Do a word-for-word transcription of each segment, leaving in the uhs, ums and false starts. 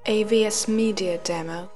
A V S Media Demo.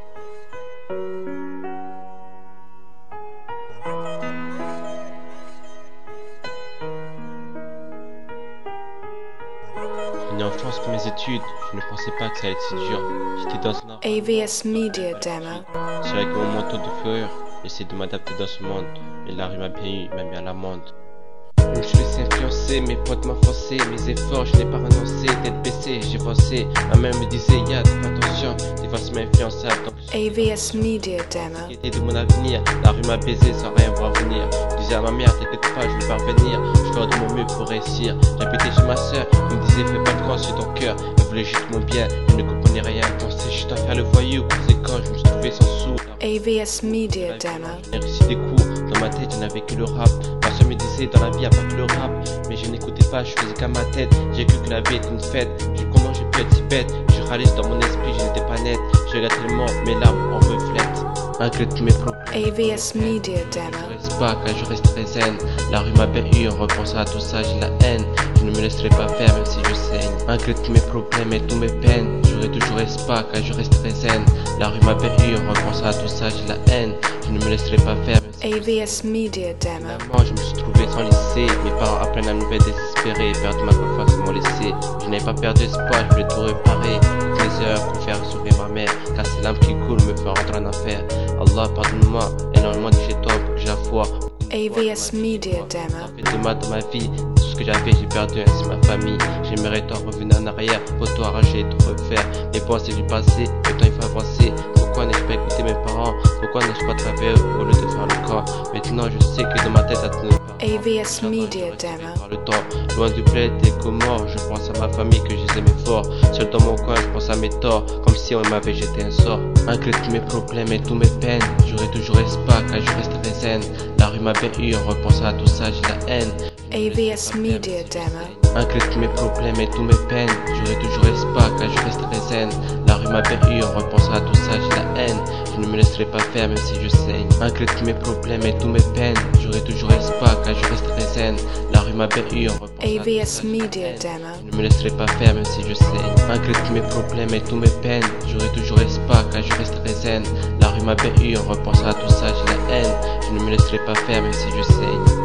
Venu en France pour mes études, je ne pensais pas que ça allait être si dur. J'étais dans une A V S Media Demo. C'est avec mon manteau de fourrure, j'essaie de m'adapter dans ce monde, mais la rue m'a bien eu, m'a mis à l'amende. Je me suis laissé influencer, mes potes m'ont forcé, mes efforts je n'ai pas renoncé, tête baissée, j'ai pensé, ma mère me disait y'a fais attention, des fois c'est influençable. A V S Media Demo. Qui était de mon avenir, la rue m'a baisé sans rien voir venir. Je disais à ma mère, t'inquiète pas, je vais parvenir, je ferai de mon mieux pour réussir. J'habitais chez ma soeur, elle me disait fais pas de camp sur ton cœur, elle voulait juste mon bien, je ne comprenais rien, elle pensait juste à faire le voyou, conséquent, je me suis trouvé sans sous. A V S Media Demo. J'ai réussi des cours, dans ma tête je n'avais que le rap. Ma soeur me disait dans la vie y'a pas que le rap, mais je n'écoutais pas, je faisais qu'à ma tête. J'ai cru que la vie était une fête, j'ai dit comment j'ai pu être si bête. Je réalise dans mon esprit, je n'étais pas net. Je regarde tellement, mes larmes en reflètent. Malgré tous mes problèmes, A V S Media Demo. je reste pas car je reste très zen. La rue m'a bien eu, en repensant à tout ça j'ai la haine. Je ne me laisserai pas faire même si je saigne. Malgré tous mes problèmes et tous mes peines, j'aurai toujours espoir car je reste très zen. La rue m'a bien eu, en repensant à tout ça j'ai la haine. Je ne me laisserai pas faire même si A V S Media Demo. finalement je me suis trouvé sans lycée. Mes parents apprennent la nouvelle désespérée, perdu ma confiance ils m'ont laissé. Je n'avais pas perdu espoir, je voulais tout réparer. Toutes les heures pour faire sourire ma mère, car ces larmes qui coulent me font rendre en enfer. Allah pardonne-moi, énormément dit chez toi pour que j'ai la foi. A V S Media Demo. Fait de mal dans ma vie, tout ce que j'avais j'ai perdu, ainsi ma famille. J'aimerais tant revenir en arrière, pour tout arranger, tout refaire. Les pensées du passé, le temps il faut avancer. Pourquoi n'ai-je pas écouté mes parents? Pourquoi n'ai-je pas travaillé au lieu de faire le camp? Maintenant je sais que dans ma tête à tenir A V S Media Demo. par le temps, loin du bled et Comores, je pense à ma famille que je les aimais fort. Seul dans mon coin, je pense à mes torts, comme si on m'avait jeté un sort. Malgré tous mes problèmes et tous mes peines, j'aurai toujours espoir car je reste très zen. La rue m'a bien eu, en repensant à tout ça j'ai la haine. A V S Media Demo. Malgré tous mes problèmes et tous mes peines, j'aurai toujours espoir car je reste très zen. La rue m'a bien eu, en repensant à tout ça j'ai la haine. Je ne me laisserai pas faire même si je saigne. Malgré tous mes problèmes et tous mes peines, j'aurai toujours espoir car je reste très zen. La rue m'a bien eu, en repensant A V S Media Demo. je ne me laisserai pas faire même si je saigne. Malgré tous mes problèmes et tous mes peines, j'aurai toujours espoir car je reste très zen. La rue m'a bien eu, en repensant à tout ça j'ai la haine. Je ne me laisserai pas faire même si je saigne.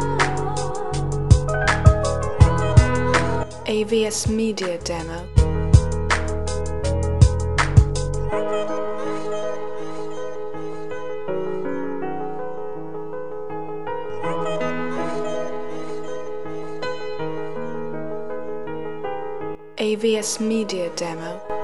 A V S Media Demo. A V S Media Demo.